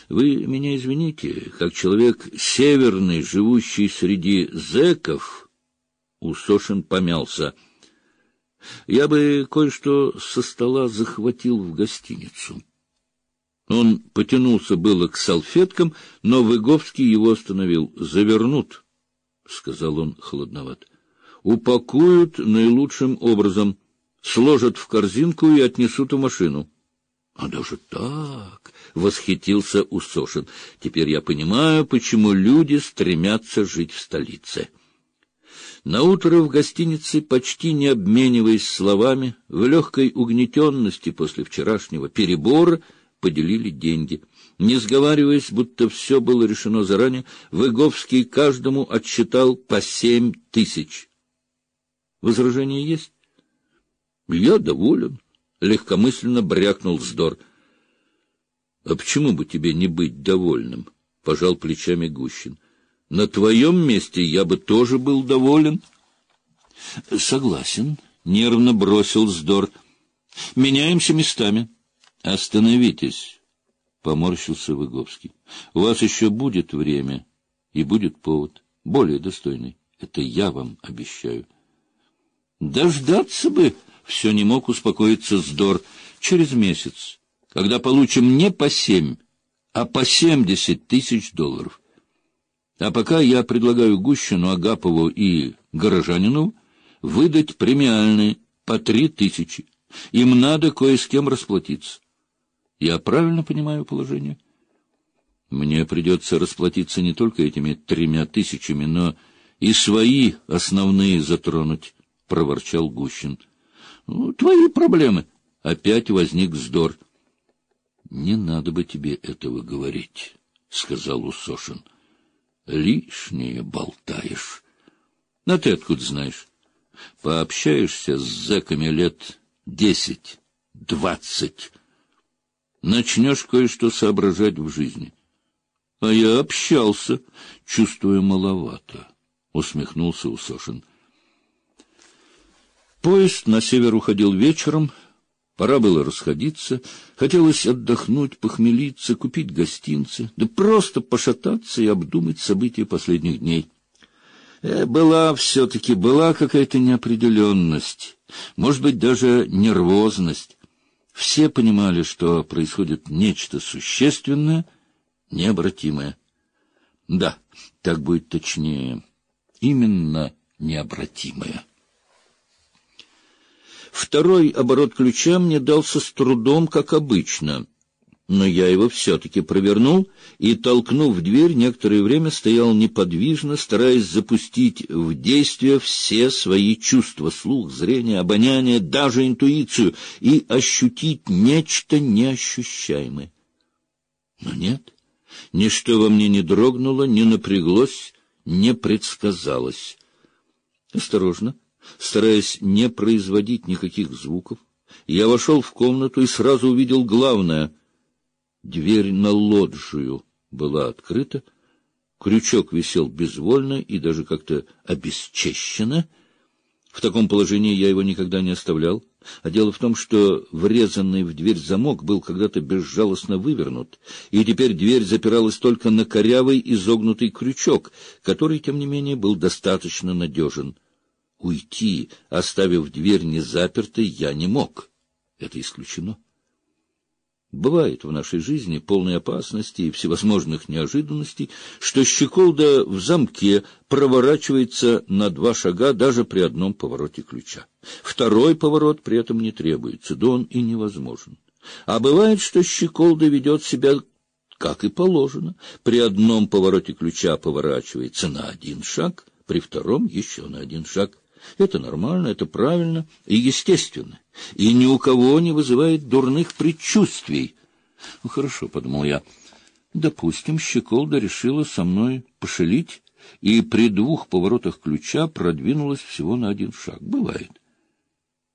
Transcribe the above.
Вы меня извините, как человек северный, живущий среди зэков, Усошин помялся. Я бы кое-что со стола захватил в гостиницу. Он потянулся было к салфеткам, но Выговский его остановил. — Завернут, — сказал он холодновато. — Упакуют наилучшим образом, сложат в корзинку и отнесут в машину. — А даже так? — восхитился Усошин. — Теперь я понимаю, почему люди стремятся жить в столице. Наутро в гостинице, почти не обмениваясь словами, в легкой угнетенности после вчерашнего перебора, поделили деньги. Не сговариваясь, будто все было решено заранее, Выговский каждому отсчитал по 7 тысяч. Возражения есть? — Я доволен, — легкомысленно брякнул Здор. — А почему бы тебе не быть довольным? — пожал плечами Гущин. — На твоем месте я бы тоже был доволен. — Согласен, — нервно бросил Здор. — Меняемся местами. — Остановитесь, — поморщился Выговский. — У вас еще будет время и будет повод, более достойный. Это я вам обещаю. — Дождаться бы, — все не мог успокоиться Здор. — Через месяц, когда получим не по 7, а по 70 тысяч долларов. А пока я предлагаю Гущину, Агапову и Горожанину выдать премиальные по 3 тысячи. Им надо кое с кем расплатиться. Я правильно понимаю положение? Мне придется расплатиться не только этими 3 тысячами, но и свои основные затронуть, — проворчал Гущин. — Ну, твои проблемы. Опять возник Здор. — Не надо бы тебе этого говорить, — сказал Усошин. — Лишнее болтаешь. — А ты откуда знаешь? Пообщаешься с зэками лет 10-20. Начнешь кое-что соображать в жизни. — А я общался, чувствуя маловато, — усмехнулся Усошин. Поезд на север уходил вечером. Пора было расходиться. Хотелось отдохнуть, похмелиться, купить гостинцы, да просто пошататься и обдумать события последних дней. Была какая-то неопределенность, может быть, даже нервозность. Все понимали, что происходит нечто существенное, необратимое. Да, так будет точнее. Именно необратимое. Второй оборот ключа мне дался с трудом, как обычно, но я его все-таки провернул и, толкнув дверь, некоторое время стоял неподвижно, стараясь запустить в действие все свои чувства — слух, зрение, обоняние, даже интуицию — и ощутить нечто неощущаемое. Но нет, ничто во мне не дрогнуло, не напряглось, не предсказалось. Осторожно, стараясь не производить никаких звуков, я вошел в комнату и сразу увидел главное. Дверь на лоджию была открыта, крючок висел безвольно и даже как-то обесчещенно. В таком положении я его никогда не оставлял. А дело в том, что врезанный в дверь замок был когда-то безжалостно вывернут, и теперь дверь запиралась только на корявый изогнутый крючок, который, тем не менее, был достаточно надежен. Уйти, оставив дверь незапертой, я не мог. Это исключено. Бывает в нашей жизни, полной опасности и всевозможных неожиданностей, что щеколда в замке проворачивается на 2 шага даже при одном повороте ключа. Второй поворот при этом не требуется, да он и невозможен. А бывает, что щеколда ведет себя как и положено. При одном повороте ключа поворачивается на 1 шаг, при втором еще на 1 шаг. Это нормально, это правильно и естественно, и ни у кого не вызывает дурных предчувствий. Ну, хорошо, — подумал я, — допустим, щеколда решила со мной пошалить и при 2 поворотах ключа продвинулась всего на 1 шаг. Бывает.